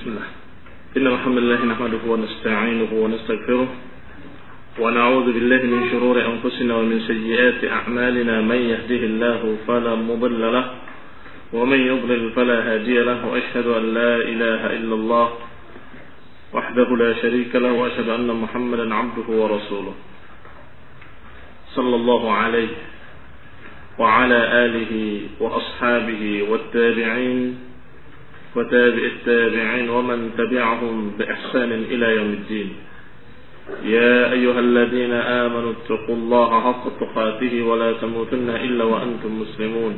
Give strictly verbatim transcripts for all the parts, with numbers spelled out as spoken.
Bismillah. Innal hamdalillah nahmaduhu wa nasta'inuhu wa nastaghfiruh wa na'udzu billahi min shururi anfusina wa min sayyiati a'malina man yahdihillahu fala mudilla lahu wa man yudlil fala hadiya lahu wa ashhadu an la ilaha illallah wahdahu la sharika lahu wa ashhadu anna Muhammadan 'abduhu wa rasuluh sallallahu alaihi wa ala alihi wa ashabihi wat tabi'in وتابع التابعين ومن تبعهم بإحسان إلى يوم الدين يا أيها الذين آمنوا اتقوا الله حق تقاته ولا تموتن إلا وأنتم مسلمون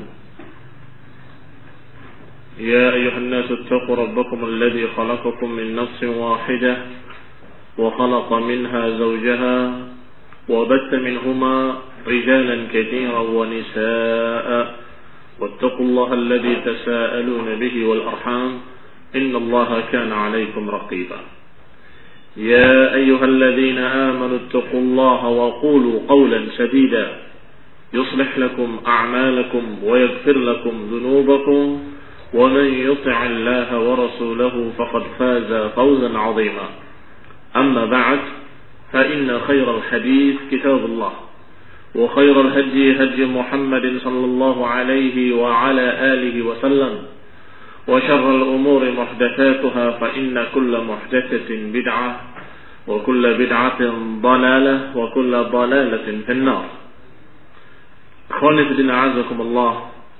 يا أيها الناس اتقوا ربكم الذي خلقكم من نفس واحدة وخلق منها زوجها وبث منهما رجالا كثيرا ونساء واتقوا الله الذي تساءلون به والأرحام إن الله كان عليكم رقيبا يا أيها الذين آمنوا اتقوا الله وقولوا قولا سديدا يصلح لكم أعمالكم ويغفر لكم ذنوبكم ومن يطع الله ورسوله فقد فاز فوزا عظيما أما بعد فإن خير الحديث كتاب الله وخير الهدي هدي محمد صلى الله عليه وعلى آله وسلم وشر الأمور محدثاتها فإن كل محدثة بدعة وكل بدعة ضلالة وكل ضلالة في النار. Akhwani fi din a'azakumullah,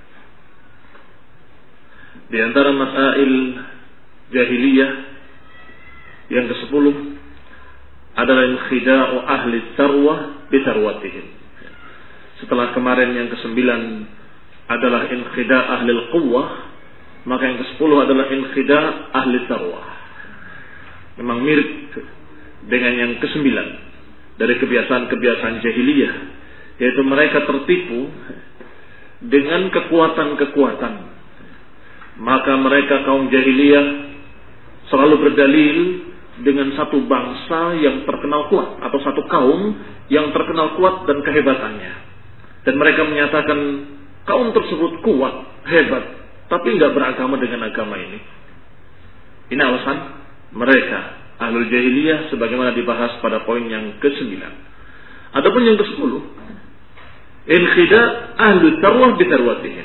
di antara masail jahiliyah yang kesepuluh adalah inkhida'u ahli tsarwah bi tsarwatihim. Setelah kemarin yang kesembilan adalah inkhida' ahli al-quwwah, maka yang kesepuluh adalah inkhida' ahli tsarwah. Memang mirip dengan yang kesembilan dari kebiasaan-kebiasaan jahiliyah, yaitu mereka tertipu dengan kekuatan-kekuatan. Maka mereka kaum jahiliyah selalu berdalil dengan satu bangsa yang terkenal kuat atau satu kaum yang terkenal kuat dan kehebatannya. Dan mereka menyatakan kaum tersebut kuat, hebat, tapi enggak beragama dengan agama ini. Ini alasan mereka, ahlul jahiliyah, sebagaimana dibahas pada poin yang kesembilan. Adapun yang kesepuluh, inkhida' ahlul tsarwah bi tsarwatihim.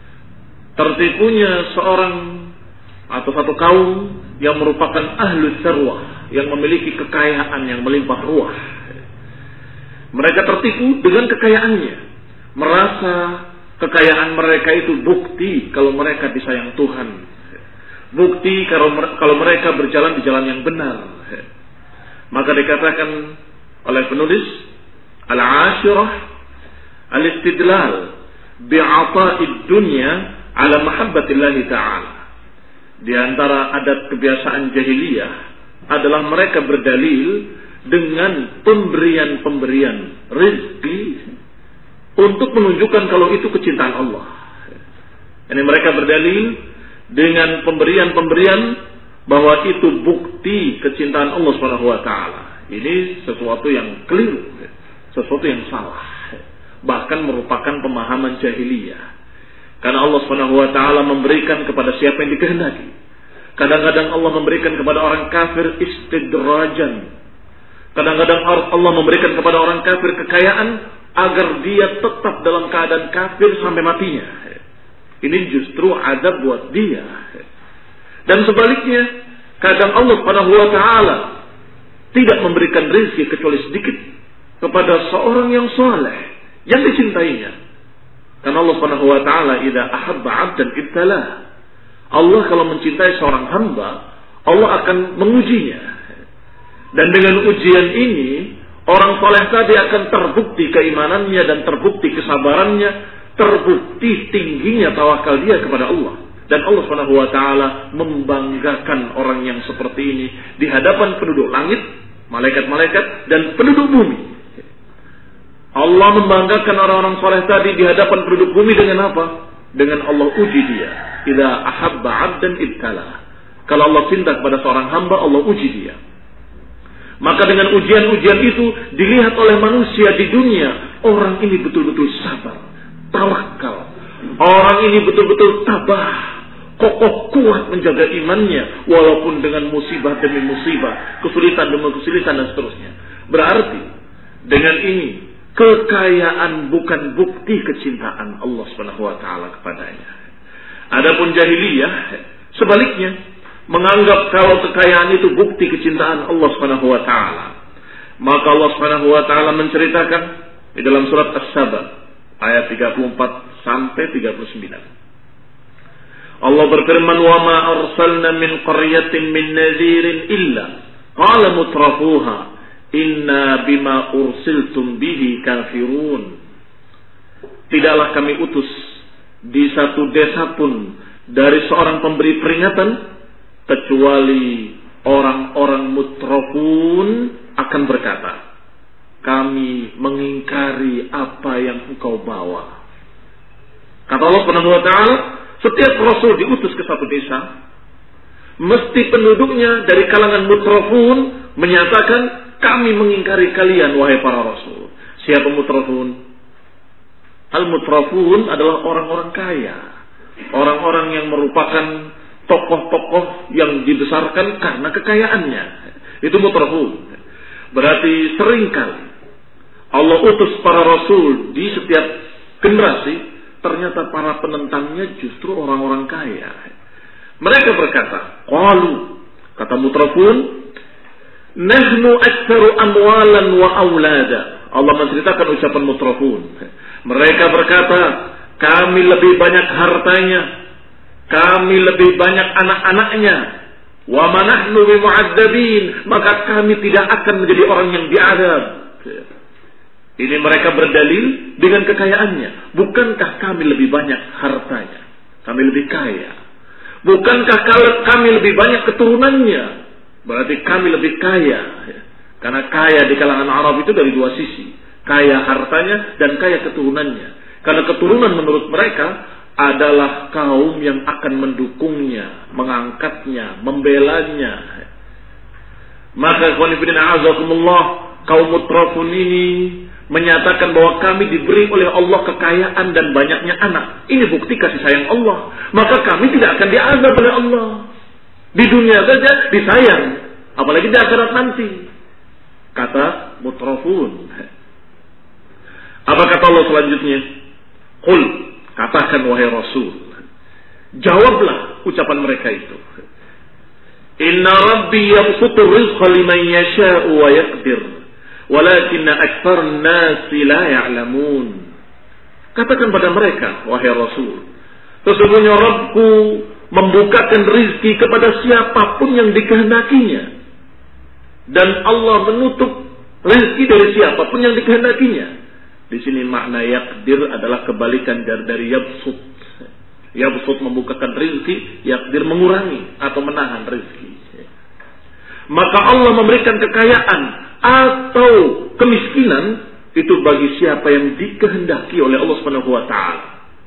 Tertipunya seorang atau satu kaum yang merupakan ahlul tsarwah, yang memiliki kekayaan yang melimpah ruah. Mereka tertipu dengan kekayaannya, merasa kekayaan mereka itu bukti kalau mereka disayang Tuhan, bukti kalau kalau mereka berjalan di jalan yang benar. Maka dikatakan oleh penulis al-ashirah al-istidlal bi'ata'id dunya ala mahabbatillahi ta'ala. Di antara adat kebiasaan jahiliyah adalah mereka berdalil dengan pemberian-pemberian rezeki untuk menunjukkan kalau itu kecintaan Allah. Ini mereka berdalil dengan pemberian-pemberian bahwa itu bukti kecintaan Allah Subhanahu wa taala. Ini sesuatu yang keliru, sesuatu yang salah, bahkan merupakan pemahaman jahiliyah. Karena Allah Subhanahu wa taala memberikan kepada siapa yang dikehendaki. Kadang-kadang Allah memberikan kepada orang kafir istidrajan. Kadang-kadang Allah memberikan kepada orang kafir kekayaan agar dia tetap dalam keadaan kafir sampai matinya. Ini justru azab buat dia. Dan sebaliknya, kadang Allah Subhanahu wa taala tidak memberikan rezeki kecuali sedikit kepada seorang yang saleh, yang dicintainya. Karena Allah Subhanahu wa taala idza ahabba 'abdan ibtalah. Allah kalau mencintai seorang hamba, Allah akan mengujinya. Dan dengan ujian ini, orang soleh tadi akan terbukti keimanannya dan terbukti kesabarannya, terbukti tingginya tawakal dia kepada Allah. Dan Allah Subhanahu wa taala membanggakan orang yang seperti ini di hadapan penduduk langit, malaikat-malaikat, dan penduduk bumi. Allah membanggakan orang-orang soleh tadi di hadapan penduduk bumi dengan apa? Dengan Allah uji dia. Idza ahabba 'abdan ibtala. Kalau Allah cinta kepada seorang hamba, Allah uji dia. Maka dengan ujian-ujian itu dilihat oleh manusia di dunia, orang ini betul-betul sabar, tawakal. Orang ini betul-betul tabah. kokoh kuat menjaga imannya walaupun dengan musibah demi musibah, kesulitan demi kesulitan dan seterusnya. Berarti dengan ini kekayaan bukan bukti kecintaan Allah Subhanahu wa taala kepadanya. Adapun jahiliyah sebaliknya menganggap kalau kekayaan itu bukti kecintaan Allah Subhanahu wa taala. Maka Allah Subhanahu wa taala menceritakan di dalam surat As-Saba ayat tiga puluh empat sampai tiga puluh sembilan. Allah berfirman, "Wa ma arsalna min qaryatin min nadhirin illa qala mutrafuha inna bima ursiltum bihi kafirun." Tidaklah kami utus di satu desa pun dari seorang pemberi peringatan kecuali orang-orang mutrafun akan berkata, kami mengingkari apa yang engkau bawa. Kata Allah Subhanahu wa taala, setiap rasul diutus ke satu desa, mesti penduduknya dari kalangan mutrafun menyatakan, kami mengingkari kalian wahai para rasul. Siapa mutrafun? Al-mutrafun adalah orang-orang kaya, orang-orang yang merupakan tokoh-tokoh yang dibesarkan karena kekayaannya. Itu mutrafun. Berarti seringkali Allah utus para rasul di setiap generasi, ternyata para penentangnya justru orang-orang kaya. Mereka berkata, qalu, kata mutrafun, nahnu aktsaru amwalan wa aulada. Allah menceritakan ucapan mutrafun. Mereka berkata, kami lebih banyak hartanya, kami lebih banyak anak-anaknya, wa ma nahnu bimu'adzabin, maka kami tidak akan menjadi orang yang diazab. Ini mereka berdalil dengan kekayaannya. Bukankah kami lebih banyak hartanya? Kami lebih kaya. Bukankah kami lebih banyak keturunannya? Berarti kami lebih kaya. Karena kaya di kalangan Arab itu dari dua sisi. Kaya hartanya dan kaya keturunannya. Karena keturunan menurut mereka adalah kaum yang akan mendukungnya, mengangkatnya, membelanya. Maka qanifidin a'azakumullah, kaum mutrafun ini menyatakan bahwa kami diberi oleh Allah kekayaan dan banyaknya anak. Ini bukti kasih sayang Allah. Maka kami tidak akan diazab oleh Allah. Di dunia saja disayang, apalagi di akhirat nanti. Kata mutrafun. Apa kata Allah selanjutnya? Qul, katakan wahai Rasul. Jawablah ucapan mereka itu. Inna Rabbi yabsutu rizqa liman yasha'u wa yaqdir. Walakinna aktsarun nasi la ya'lamun. Katakan pada mereka, wahai Rasul, sesungguhnya Rabbku membukakan rizki kepada siapapun yang dikehendakinya, dan Allah menutup rizki dari siapapun yang dikehendakinya. Di sini makna yaqdir adalah kebalikan dari, dari yabsut. Yabsut membukakan rizki, yaqdir mengurangi atau menahan rizki. Maka Allah memberikan kekayaan atau kemiskinan itu bagi siapa yang dikehendaki oleh Allah Subhanahu wa taala.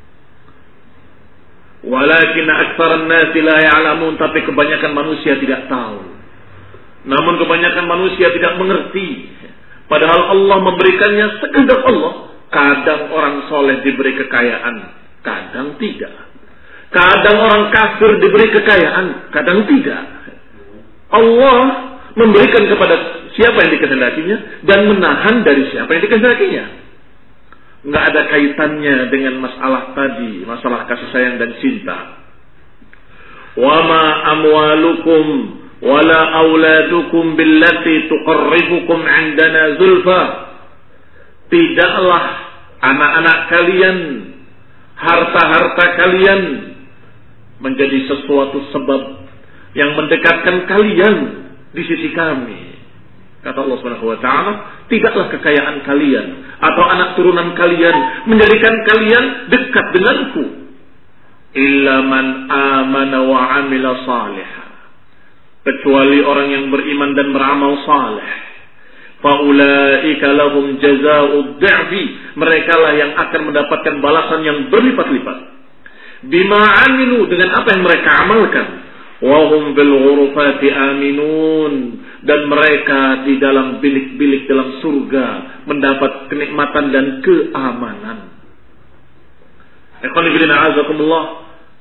Walakin aktsaran nasi la ya'lamun, tapi kebanyakan manusia tidak tahu. Namun kebanyakan manusia tidak mengerti. Padahal Allah memberikannya sekehendak Allah. Kadang orang soleh diberi kekayaan, kadang tidak. Kadang orang kafir diberi kekayaan, kadang tidak. Allah memberikan kepada siapa yang dikehendakinya dan menahan dari siapa yang dikehendakinya. Nggak ada kaitannya dengan masalah tadi, masalah kasih sayang dan cinta. Wa ma amwalukum wala auladukum billati tuqarribukum 'indana zulfa. Tidaklah anak-anak kalian, harta-harta kalian menjadi sesuatu sebab yang mendekatkan kalian di sisi kami. Kata Allah Subhanahu wa taala, tidaklah kekayaan kalian atau anak turunan kalian menjadikan kalian dekat denganku. Illa man amana wa amila salih. Kecuali orang yang beriman dan beramal saleh. Faulaika lahum jazaa'ud dhi'fi. Mereka lah yang akan mendapatkan balasan yang berlipat-lipat. Bima amilu, dengan apa yang mereka amalkan. Wa hum bil ghurufati aminun, dan mereka di dalam bilik-bilik dalam surga mendapat kenikmatan dan keamanan. Ikhwan fillah,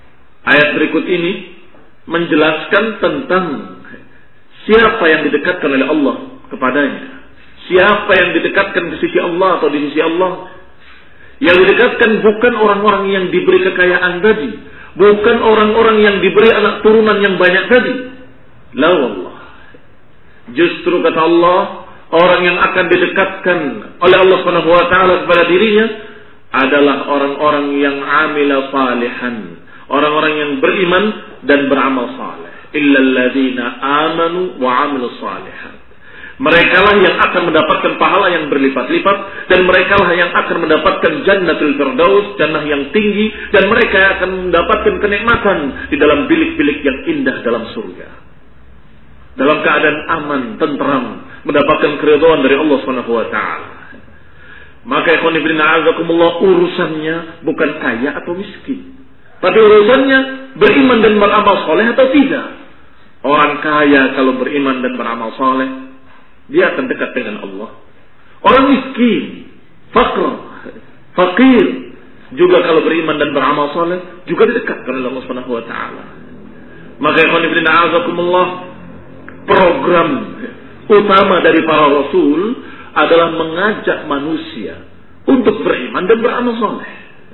Ayat berikut ini menjelaskan tentang siapa yang didekatkan oleh Allah kepadanya. Siapa yang didekatkan ke sisi Allah atau di sisi Allah. Yang didekatkan bukan orang-orang yang diberi kekayaan tadi. Bukan orang-orang yang diberi anak turunan yang banyak tadi. La wallah. Justru kata Allah, orang yang akan didekatkan oleh Allah Subhanahu wa taala kepada dirinya adalah orang-orang yang amila salihan. Orang-orang yang beriman dan beramal saleh. Illal ladzina amanu wa amilus salihat. Merekalah yang akan mendapatkan pahala yang berlipat-lipat dan merekalah yang akan mendapatkan jannatul firdaus, jannah yang tinggi, dan mereka akan mendapatkan kenikmatan di dalam bilik-bilik yang indah dalam surga. Dalam keadaan aman, tentram, mendapatkan keridhaan dari Allah Subhanahu wa taala. Maka ikhwan fillah a'azakumullah, urusannya bukan kaya atau miskin. Tapi urusannya beriman dan beramal soleh atau tidak. Orang kaya kalau beriman dan beramal soleh, dia akan dekat dengan Allah. Orang miskin, fakir, fakir, juga kalau beriman dan beramal soleh, juga didekatkan oleh Allah Subhanahu wa taala. Maka ikhwan fillah a'azakumullah, program utama dari para rasul adalah mengajak manusia untuk beriman dan beramal soleh.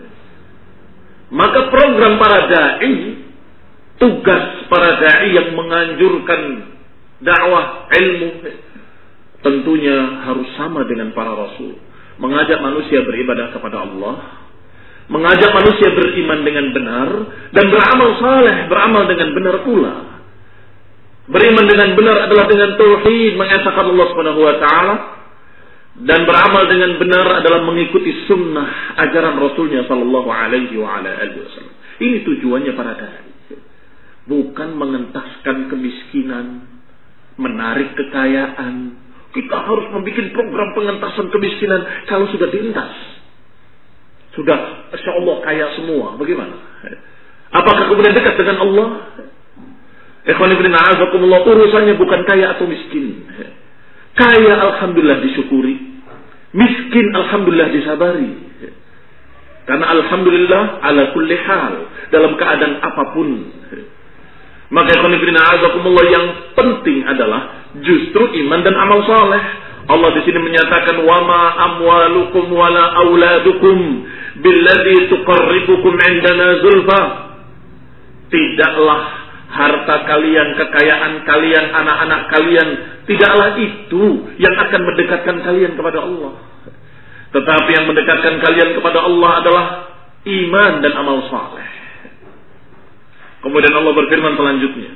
Maka program para dai, tugas para dai yang menganjurkan dakwah ilmu, tentunya harus sama dengan para rasul. Mengajak manusia beribadah kepada Allah, mengajak manusia beriman dengan benar, dan beramal saleh, beramal dengan benar pula. Beriman dengan benar adalah dengan tauhid, mengesahkan Allah Subhanahu wa taala, dan beramal dengan benar adalah mengikuti sunnah ajaran Rasulnya sallallahu alaihi wa ala alihi wasallam. Ini tujuannya para dai. Bukan mengentaskan kemiskinan, menarik kekayaan. Kita harus membuat program pengentasan kemiskinan kalau sudah dientas. Sudah, insya Allah kaya semua. Bagaimana? Apakah kemudian dekat dengan Allah? Ikhwan fillah a'azakumullah, urusannya bukan kaya atau miskin. Kaya alhamdulillah disyukuri, miskin alhamdulillah disabari. Karena alhamdulillah ala kulli hal, dalam keadaan apapun. Maka ikhwan fillah a'azakumullah, yang penting adalah justru iman dan amal saleh. Allah di sini menyatakan wa ma amwalukum wala auladukum billadzi tuqarribukum indana zulfa. Tidaklah harta kalian, kekayaan kalian, anak-anak kalian, tidaklah itu yang akan mendekatkan kalian kepada Allah. Tetapi yang mendekatkan kalian kepada Allah adalah iman dan amal saleh. Kemudian Allah berfirman selanjutnya,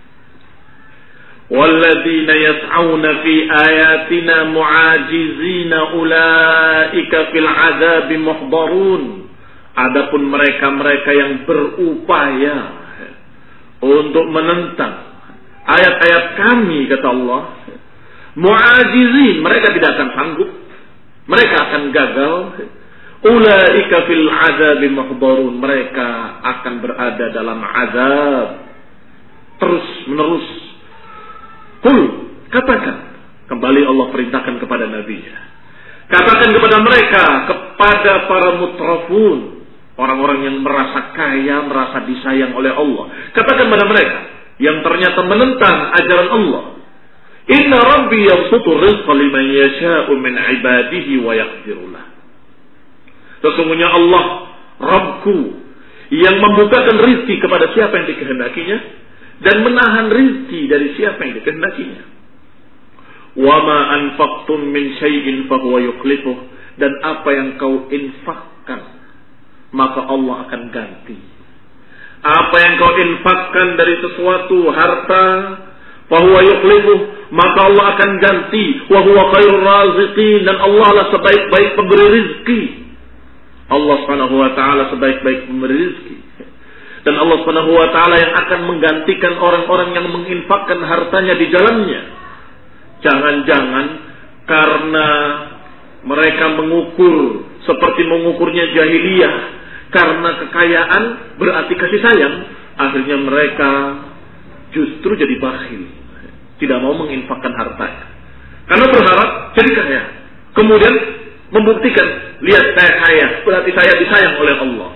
walladzina yas'auna fi ayatina mu'ajizina ulaika fil 'adzabi muhdharun. Adapun mereka-mereka yang berupaya untuk menentang ayat-ayat kami, kata Allah, mu'ajizin, mereka tidak akan sanggup, mereka akan gagal. Ulaika fil 'adzabi muhdharun, mereka akan berada dalam azab terus menerus. Qul, katakan, kembali Allah perintahkan kepada nabinya, katakan kepada mereka, kepada para mutrafun, orang-orang yang merasa kaya, merasa disayang oleh Allah, katakan kepada mereka yang ternyata menentang ajaran Allah, inna rabbi yabsutu rizqa liman yasha'u min ibadihi wa yaqdiru lah. Sesungguhnya Allah, Rabbku, yang membukakan rizki kepada siapa yang dikehendakinya dan menahan rizki dari siapa yang dikehendakinya. Wa ma anfaqtum min syai'in fahuwa yukhlifuh, dan apa yang kau infakkan maka Allah akan ganti. Apa yang kau infakkan dari sesuatu harta, fahuwa yukhlifuh, maka Allah akan ganti. Wa huwa khairur raziqin, dan Allah lah sebaik-baik pemberi rizki. Allah Subhanahu wa taala sebaik-baik pemberi rizki. Dan Allah Subhanahu wa taala yang akan menggantikan orang-orang yang menginfakkan hartanya di jalannya. Jangan-jangan karena mereka mengukur seperti mengukurnya jahiliyah, karena kekayaan berarti kasih sayang, akhirnya mereka justru jadi bakhil, tidak mau menginfakkan hartanya karena berharap jadi kaya. Kemudian membuktikan, lihat saya kaya, berarti saya disayang oleh Allah.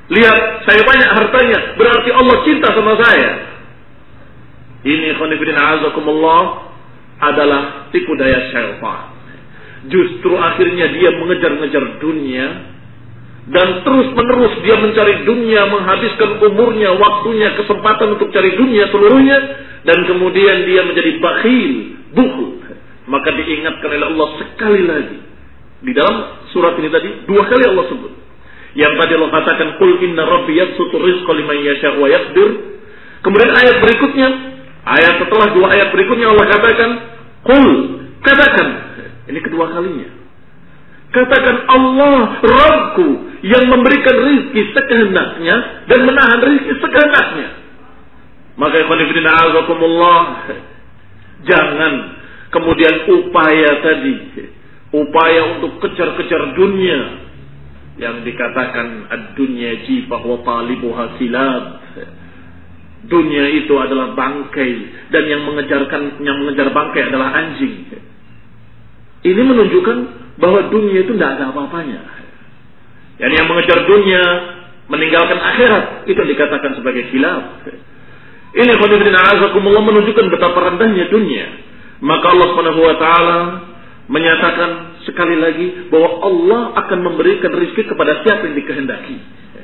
Lihat, saya banyak hartanya, berarti Allah cinta sama saya. Ini khonifidin azakumullah adalah tipu daya syaitan. Justru akhirnya dia mengejar-ngejar dunia, dan terus-menerus dia mencari dunia, menghabiskan umurnya, waktunya, kesempatan untuk cari dunia seluruhnya, dan kemudian dia menjadi bakhil, bukhul. Maka diingatkan oleh Allah sekali lagi. Di dalam surat ini tadi, dua kali Allah sebut. Yang tadi Allah katakan, Qul inna rabbi yabsutu rizqa liman yasha' wa yaqdir. Kemudian ayat berikutnya, ayat setelah dua ayat berikutnya Allah katakan, Qul, katakan. Ini kedua kalinya. Katakan Allah, Rabbku, yang memberikan rizki sekehendaknya dan menahan rizki sekehendaknya. Maka ikhwan fillah a'azakumullah, jangan kemudian upaya tadi, upaya untuk kejar-kejar dunia, yang dikatakan ad-dunya jifah wa talibuha kilab. Dunia itu adalah bangkai, dan yang mengejarkan yang mengejar bangkai adalah anjing. Ini menunjukkan bahwa dunia itu tidak ada apa-apanya. Yani yang mengejar dunia, meninggalkan akhirat, itu dikatakan sebagai khilaf. Ini khonifidina azakumullah menunjukkan betapa rendahnya dunia. Maka Allah subhanahu wa ta'ala menyatakan sekali lagi bahwa Allah akan memberikan rezeki kepada siapa yang dikehendaki.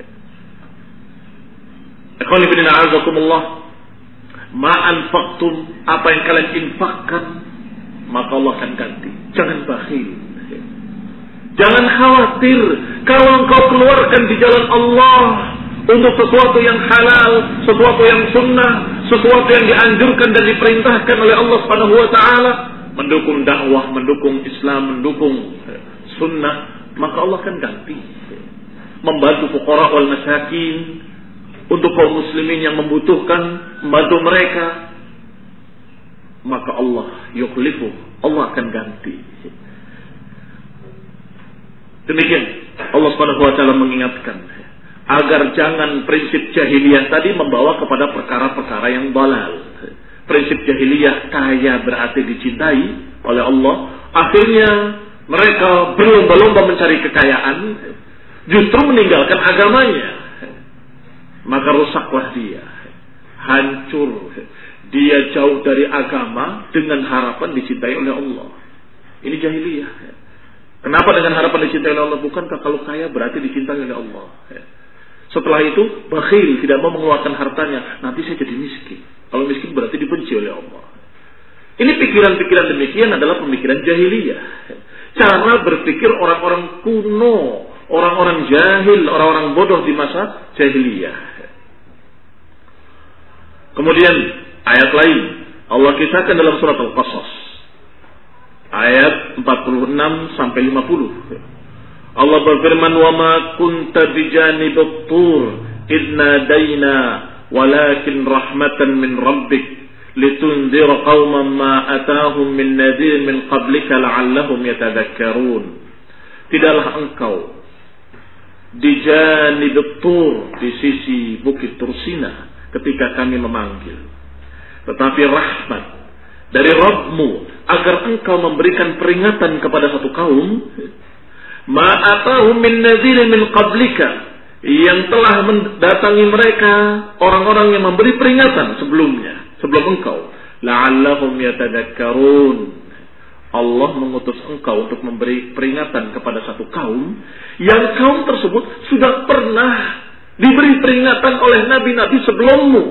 Khonifidina azakumullah, ma anfaqtum, apa yang kalian infakkan, maka Allah akan ganti. Jangan bakhil. Jangan khawatir kalau engkau keluarkan di jalan Allah untuk sesuatu yang halal, sesuatu yang sunnah, sesuatu yang dianjurkan dan diperintahkan oleh Allah Subhanahu wa taala, mendukung dakwah, mendukung Islam, mendukung sunnah, maka Allah akan ganti. Membantu fuqara wal masakin, untuk kaum muslimin yang membutuhkan, membantu mereka, maka Allah yukhlifu, Allah akan ganti. Demikian Allah Subhanahu wa taala mengingatkan agar jangan prinsip jahiliyah tadi membawa kepada perkara-perkara yang balal. Prinsip jahiliyah kaya berarti dicintai oleh Allah, akhirnya mereka berlomba-lomba mencari kekayaan, justru meninggalkan agamanya. Maka rusaklah dia, hancur. Dia jauh dari agama dengan harapan dicintai oleh Allah. Ini jahiliyah. Kenapa dengan harapan dicintai oleh Allah? Bukankah kalau kaya berarti dicintai oleh Allah? Setelah itu bakhil, tidak mau mengeluarkan hartanya. Nanti saya jadi miskin. Kalau miskin berarti dibenci oleh Allah. Ini pikiran-pikiran demikian adalah pemikiran jahiliyah. Cara berpikir orang-orang kuno, orang-orang jahil, orang-orang bodoh di masa jahiliyah. Kemudian ayat lain Allah kisahkan dalam surat Al-Qasas ayat empat puluh enam sampai lima puluh. Allah berfirman, "Wa ma kunta bijanibut tur idna daina walakin rahmatan min rabbik litunzira qauman ma atahum min nadhir min qablika la'allahum yatadhakkarun." Tidaklah engkau di janibut tur, di sisi bukit Tursina ketika kami memanggil, tetapi rahmat dari Rabbmu agar engkau memberikan peringatan kepada satu kaum, ma'atahum min nadhirin min qablika, yang telah mendatangi mereka orang-orang yang memberi peringatan sebelumnya, sebelum engkau, la'allahum yatadhakkarun. Allah mengutus engkau untuk memberi peringatan kepada satu kaum yang kaum tersebut sudah pernah diberi peringatan oleh nabi-nabi sebelummu,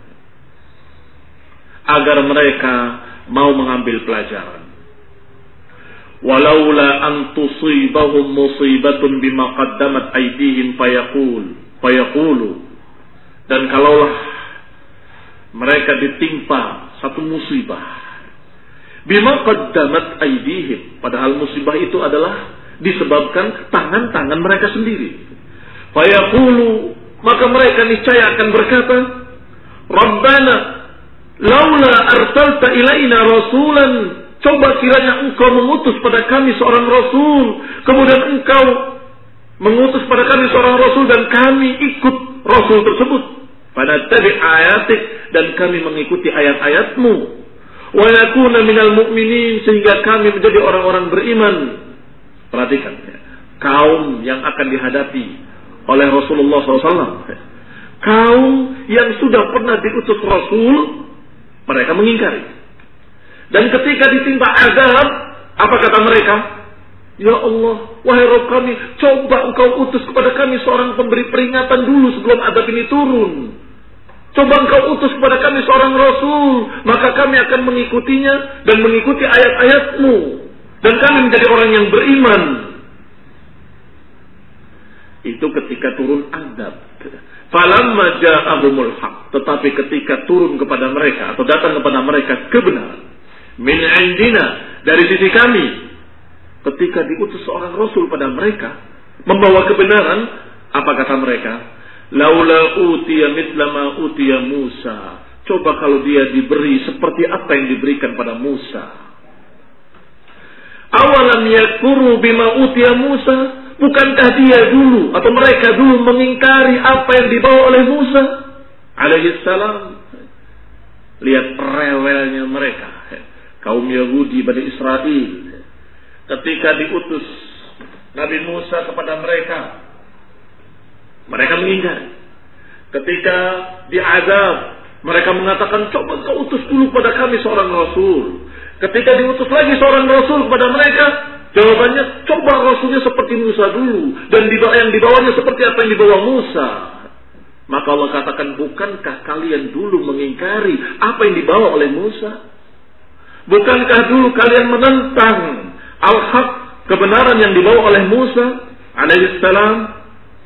agar mereka mau mengambil pelajaran. Walaula an tusibahum musibatun bima qaddamat aydihim fayaqul fayaqulu, dan kalaulah mereka ditimpa satu musibah bima qaddamat aydihim, padahal musibah itu adalah disebabkan tangan-tangan mereka sendiri, fayaqulu, maka mereka niscaya akan berkata, Rabbana laula arsalta ilaina rasulan, coba kiranya engkau mengutus pada kami seorang rasul, kemudian engkau mengutus pada kami seorang rasul dan kami ikut rasul tersebut, pada tabi ayatik, dan kami mengikuti ayat-ayatmu, wa yakuna minal mu'minin, sehingga kami menjadi orang-orang beriman. Perhatikan, kaum yang akan dihadapi oleh Rasulullah shallallahu alaihi wasallam. Kaum yang sudah pernah diutus Rasul, mereka mengingkari. Dan ketika ditimpa azab, apa kata mereka? Ya Allah, wahai Rabb kami, coba engkau utus kepada kami seorang pemberi peringatan dulu sebelum azab ini turun. Coba engkau utus kepada kami seorang Rasul, maka kami akan mengikutinya dan mengikuti ayat-ayatmu. Dan kami menjadi orang yang beriman. Itu ketika turun azab. Falamma ja'ahumul haq. Tetapi ketika turun kepada mereka atau datang kepada mereka kebenaran min indina, dari sisi kami, ketika diutus seorang rasul pada mereka membawa kebenaran, apa kata mereka? Laula utiya mithla ma utiya Musa. Coba kalau dia diberi seperti apa yang diberikan pada Musa. Awalam yakfuru bima utiya Musa. Bukankah dia dulu atau mereka dulu mengingkari apa yang dibawa oleh Musa alaihi salam? Lihat rewelnya mereka, kaum Yahudi Bani Israel, ketika diutus Nabi Musa kepada mereka, mereka mengingkari. Ketika diazab, mereka mengatakan, coba kau utus dulu pada kami seorang Rasul. Ketika diutus lagi seorang Rasul kepada mereka, jawabannya, coba Rasulnya seperti Musa dulu. Dan yang dibawanya seperti apa yang dibawa Musa. Maka Allah katakan, bukankah kalian dulu mengingkari apa yang dibawa oleh Musa? Bukankah dulu kalian menentang al-haq, kebenaran yang dibawa oleh Musa alaihi salam?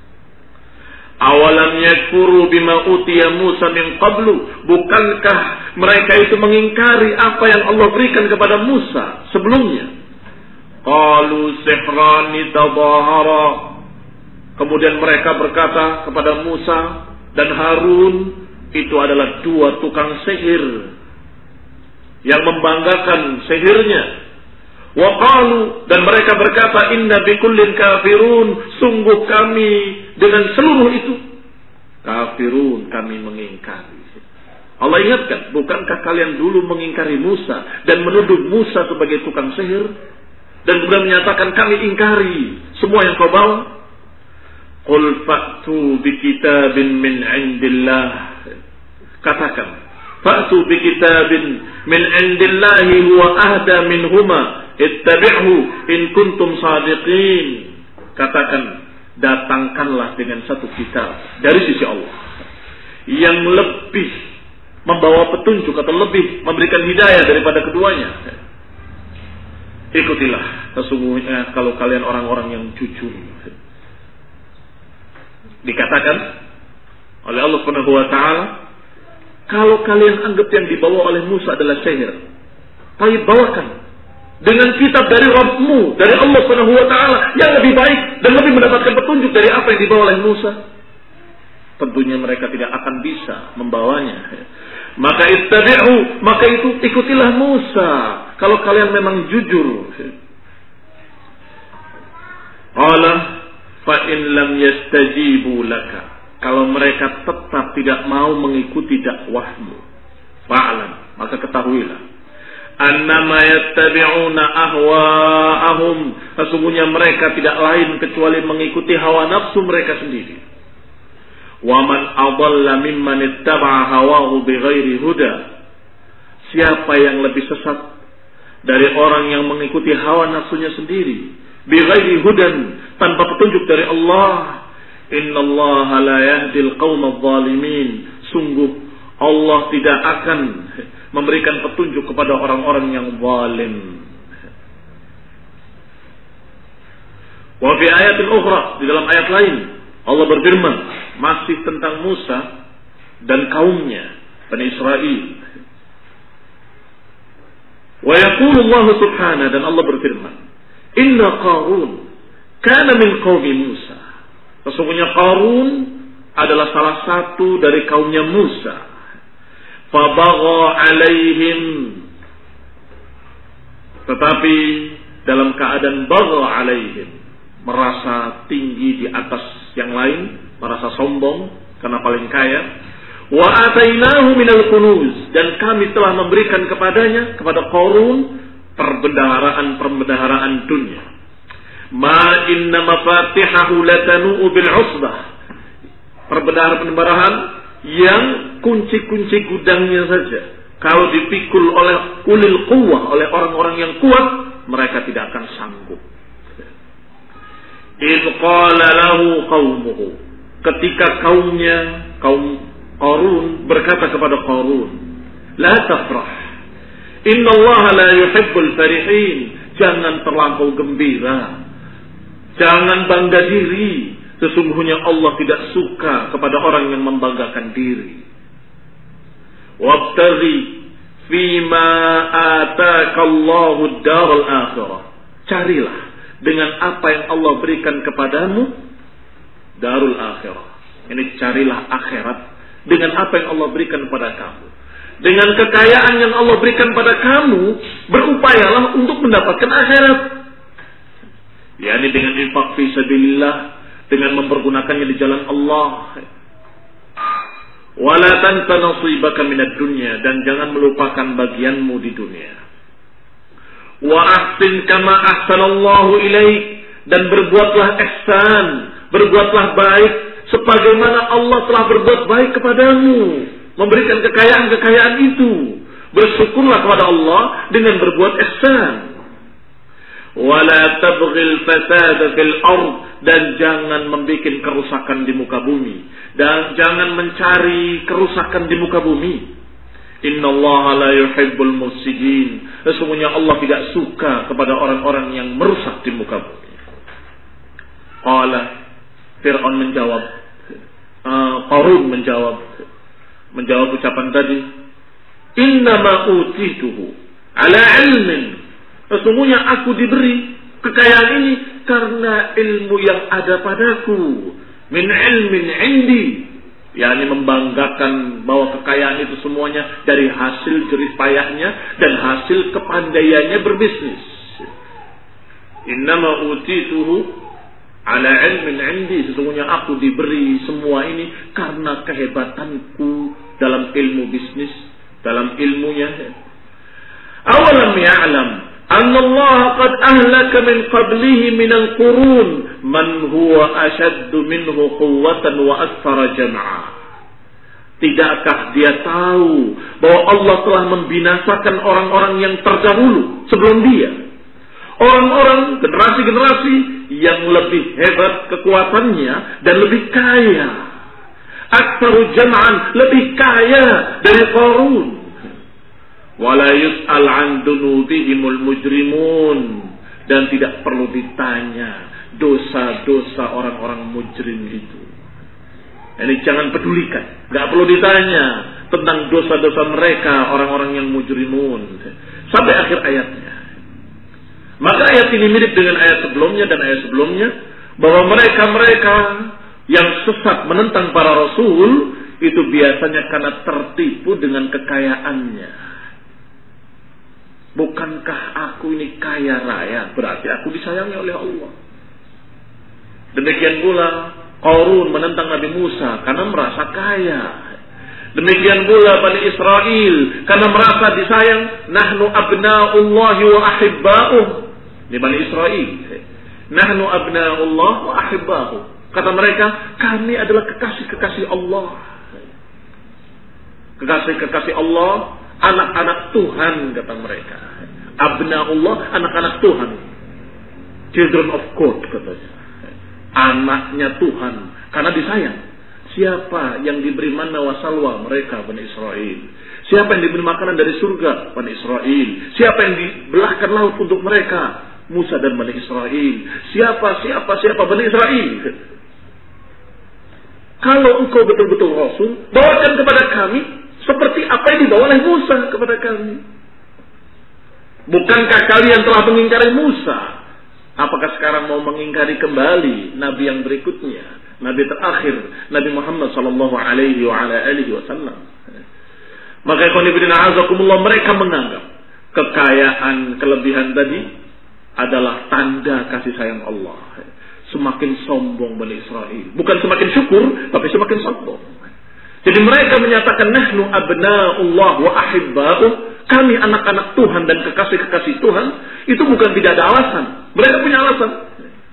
Awalam yakfuru bima utiya Musa min qablu. Bukankah mereka itu mengingkari apa yang Allah berikan kepada Musa sebelumnya? Qalu sihrani tadahara. Kemudian mereka berkata kepada Musa dan Harun, itu adalah dua tukang sihir yang membanggakan sihirnya. Wa qalu, dan mereka berkata, inna bikullin kafirun. Sungguh kami dengan seluruh itu kafirun, kami mengingkari. Allah ingatkan, bukankah kalian dulu mengingkari Musa dan menuduh Musa sebagai tukang sihir? Dan kemudian menyatakan, kami ingkari semua yang kau bawa. Qul fa'tu bikitabin min indillah. Katakan, fa'tu bikitabin min indillahi huwa ahda minhuma ittabi'hu in kuntum sadiqin. Katakan, datangkanlah dengan satu kitab dari sisi Allah yang lebih membawa petunjuk atau lebih memberikan hidayah daripada keduanya. Ikutilah sesungguhnya kalau kalian orang-orang yang jujur. Dikatakan oleh Allah Subhanahu wa taala, kalau kalian anggap yang dibawa oleh Musa adalah sihir, tapi bawakan dengan kitab dari Rabbmu, dari Allah Subhanahu wa taala yang lebih baik dan lebih mendapatkan petunjuk dari apa yang dibawa oleh Musa. Tentunya mereka tidak akan bisa membawanya. Maka ittabi'u, maka itu ikutilah Musa kalau kalian memang jujur. Qala fa in lam yastajibu laka. Kalau mereka tetap tidak mau mengikuti dakwahmu, fa'lam, maka ketahuilah annama yattabi'una ahwa'ahum. Sesungguhnya mereka tidak lain kecuali mengikuti hawa nafsu mereka sendiri. Wa man adalla mimman ittaba'a hawahu bighairi huda. Siapa yang lebih sesat dari orang yang mengikuti hawa nafsunya sendiri, bighairi hudan, tanpa petunjuk dari Allah. Innallaha la yahdil qaumadh dhalimin. Sungguh Allah tidak akan memberikan petunjuk kepada orang-orang yang zalim. Wa fi ayatin ukhra, di dalam ayat lain Allah berfirman masih tentang Musa dan kaumnya Bani Israel. Wa yaqulu Allah subhanahu, dan Allah berfirman, inna Qarun kana min qaumi Musa. Sesungguhnya Qarun adalah salah satu dari kaumnya Musa. Fabagha alaihim, tetapi dalam keadaan bagha alaihim, merasa tinggi di atas yang lain, merasa sombong karena paling kaya. Wa atainahu minal kunuz, dan kami telah memberikan kepadanya, kepada Qarun, perbendaharaan-perbendaharaan dunia. Ma inna mafatihahu latanu'u bil usbah. Perbendaharaan-perbendaharaan yang kunci-kunci gudangnya saja kalau dipikul oleh ulil quwwah, oleh orang-orang yang kuat, mereka tidak akan sanggup. Idh qala lahu qaumuhu, ketika kaumnya, kaum Qarun berkata kepada Qarun, la tafrah, inna Allah la yuhibbul farihin. Jangan terlampau gembira, jangan bangga diri. Sesungguhnya Allah tidak suka kepada orang yang membanggakan diri. Wabtaghi fima ataka Allahu ad-daral akhirah. Carilah dengan apa yang Allah berikan kepadamu darul akhirah. Ini carilah akhirat dengan apa yang Allah berikan kepada kamu. Dengan kekayaan yang Allah berikan pada kamu, berupayalah untuk mendapatkan akhirat. yakni dengan infak fi sabilillah, dengan mempergunakannya di jalan Allah. Wala tansa nasibaka minad dunya, dan jangan melupakan bagianmu di dunia. Wa ahsin kama ahsanallahu ilaik, dan berbuatlah ihsan, berbuatlah baik sebagaimana Allah telah berbuat baik kepadamu, memberikan kekayaan-kekayaan itu. Bersyukurlah kepada Allah dengan berbuat ihsan. Wala tabghil fasada fil ard, dan jangan membuat kerusakan di muka bumi, dan jangan mencari kerusakan di muka bumi. Innallaha la yuhibbul mufsidin, sesungguhnya Allah tidak suka kepada orang-orang yang merusak di muka bumi. Qala, Fir'aun menjawab, uh, Qarun menjawab menjawab ucapan tadi, innama utituhu ala ilmin, sesungguhnya aku diberi kekayaan ini karena ilmu yang ada padaku. Min ilmin indi, yakni membanggakan bahwa kekayaan itu semuanya dari hasil jerih payahnya dan hasil kepandaiannya berbisnis. Innama utituhu ala ilmin indi, sesungguhnya aku diberi semua ini karena kehebatanku dalam ilmu bisnis, dalam ilmunya. Awalam ya'lam anna Allah qad ahlaka min qablihi min al-qurun man huwa ashaddu minhu quwwatan wa aktsara jam'a. Tidakkah dia tahu bahwa Allah telah membinasakan orang-orang yang terdahulu sebelum dia? Orang-orang generasi-generasi yang lebih hebat kekuatannya dan lebih kaya. Aktsaru jam'an, lebih kaya dari Qarun. Wala yus'al an dunubihimul mujrimun, dan tidak perlu ditanya dosa-dosa orang-orang mujrim itu. Ini jangan pedulikan, enggak perlu ditanya tentang dosa-dosa mereka, orang-orang yang mujrimun, sampai akhir ayatnya. Maka ayat ini mirip dengan ayat sebelumnya dan ayat sebelumnya, bahwa mereka-mereka yang sesat menentang para rasul itu biasanya karena tertipu dengan kekayaannya. Bukankah aku ini kaya raya, berarti aku disayangi oleh Allah. Demikian pula Qarun menentang Nabi Musa karena merasa kaya. Demikian pula Bani Israel karena merasa disayang. Nahnu abna'ullahi wa ahibba'uh. Di Bani Israel, nahnu abna'ullah wa ahibba'uh. Kata mereka, kami adalah kekasih-kekasih Allah. Kekasih-kekasih Allah, anak-anak Tuhan, kata mereka. Abna'ullah, anak-anak Tuhan. Children of God, katanya. Anaknya Tuhan, karena disayang. Siapa yang diberi manna wa salwa? Mereka, Bani Israel. Siapa yang diberi makanan dari surga? Bani Israel. Siapa yang dibelahkan laut untuk mereka? Musa dan Bani Israel. Siapa, siapa, siapa? Bani Israel. Kalau engkau betul-betul Rasul, bawakan kepada kami seperti apa yang dibawa oleh Musa kepada kami. Bukankah kalian telah mengingkari Musa? Apakah sekarang mau mengingkari kembali Nabi yang berikutnya, Nabi terakhir, Nabi Muhammad sallallahu alaihi wasallam? Maka ikhwanifidina azakumullah, mereka menganggap kekayaan, kelebihan tadi adalah tanda kasih sayang Allah. Semakin sombong Bani Israel, bukan semakin syukur, tapi semakin sombong. Jadi mereka menyatakan nahnu abna'ullah wa ahibba'uh, kami anak-anak Tuhan dan kekasih-kekasih Tuhan. Itu bukan tidak ada alasan. Mereka punya alasan.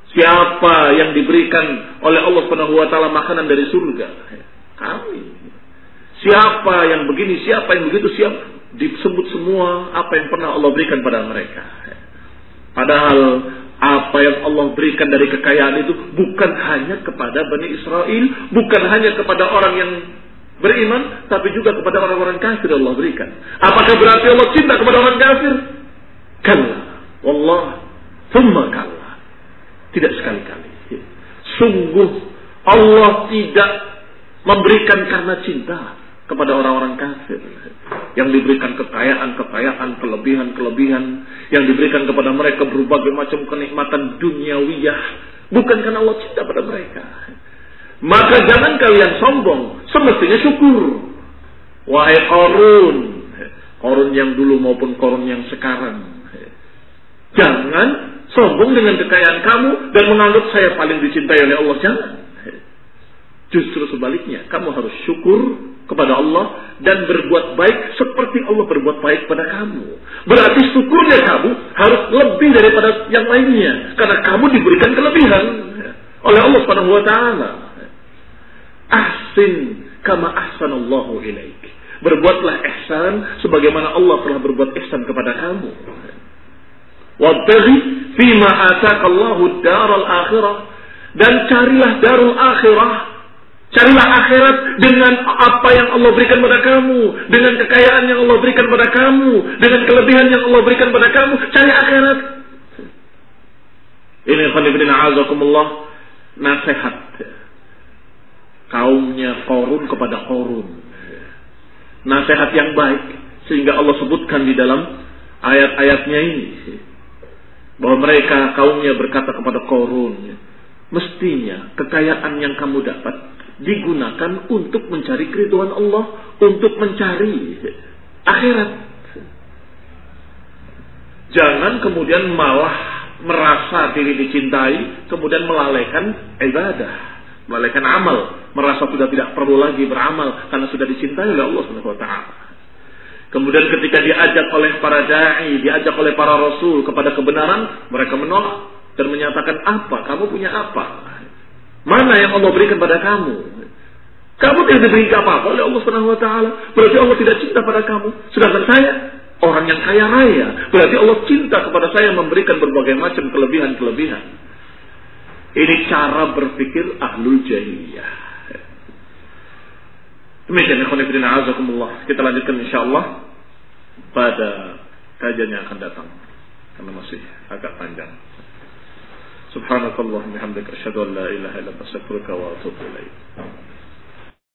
Siapa yang diberikan oleh Allah Subhanahu wa taala makanan dari surga? Kami. Siapa yang begini, siapa yang begitu, siapa disebut semua apa yang pernah Allah berikan pada mereka. Padahal apa yang Allah berikan dari kekayaan itu bukan hanya kepada Bani Israel, bukan hanya kepada orang yang beriman, tapi juga kepada orang-orang kafir Allah berikan. Apakah berarti Allah cinta kepada orang kafir? Kalla, wallah, thumma kalla. Tidak sekali-kali. Sungguh Allah tidak memberikan karena cinta kepada orang-orang kafir yang diberikan kekayaan-kekayaan, kelebihan-kelebihan yang diberikan kepada mereka berbagai macam kenikmatan duniawiyah, bukan karena Allah cinta pada mereka. Maka jangan kalian sombong, semestinya syukur. Wahai Qarun, Qarun yang dulu maupun Qarun yang sekarang, jangan sombong dengan kekayaan kamu dan menganggap saya paling dicintai oleh Allah. Jangan. Justru sebaliknya, kamu harus syukur kepada Allah dan berbuat baik seperti Allah berbuat baik pada kamu. Berarti syukurnya kamu harus lebih daripada yang lainnya, karena kamu diberikan kelebihan oleh Allah Subhanahu wa taala. Ahsin kama ahsanallahu ilaik. Berbuatlah ihsan sebagaimana Allah telah berbuat ihsan kepada kamu. Wabtaghi fima ataqallahu ad-daral akhirah, dan carilah darul akhirah. Carilah akhirat dengan apa yang Allah berikan pada kamu, dengan kekayaan yang Allah berikan pada kamu, dengan kelebihan yang Allah berikan pada kamu. Cari akhirat. Ini khonibina azakumullah, nasihat kaumnya Qarun kepada Qarun. Nasihat yang baik, sehingga Allah sebutkan di dalam ayat-ayatnya ini bahwa mereka kaumnya berkata kepada Qarun, mestinya kekayaan yang kamu dapat digunakan untuk mencari keridhaan Allah, untuk mencari akhirat. Jangan kemudian malah merasa diri dicintai, kemudian melalaikan ibadah, melalaikan amal, merasa sudah tidak perlu lagi beramal karena sudah dicintai oleh Allah Subhanahu wa taala. Kemudian ketika diajak oleh para dai, diajak oleh para rasul kepada kebenaran, mereka menolak dan menyatakan, apa? Kamu punya apa? Mana yang Allah berikan pada kamu? Kamu tidak diberikan apa-apa oleh Allah Subhanahu wa taala. Berarti Allah tidak cinta pada kamu. Sedangkan saya orang yang kaya raya. Berarti Allah cinta kepada saya, memberikan berbagai macam kelebihan-kelebihan. Ini cara berpikir ahlul jahiliyah. Demikian ikhwan fillah azakumullah. Kita lanjutkan insyaallah pada kajian yang akan datang, karena masih agak panjang. Subhanakallah bihamdika asyhadu an la ilaha illa anta astaghfiruka wa atubu ilaik.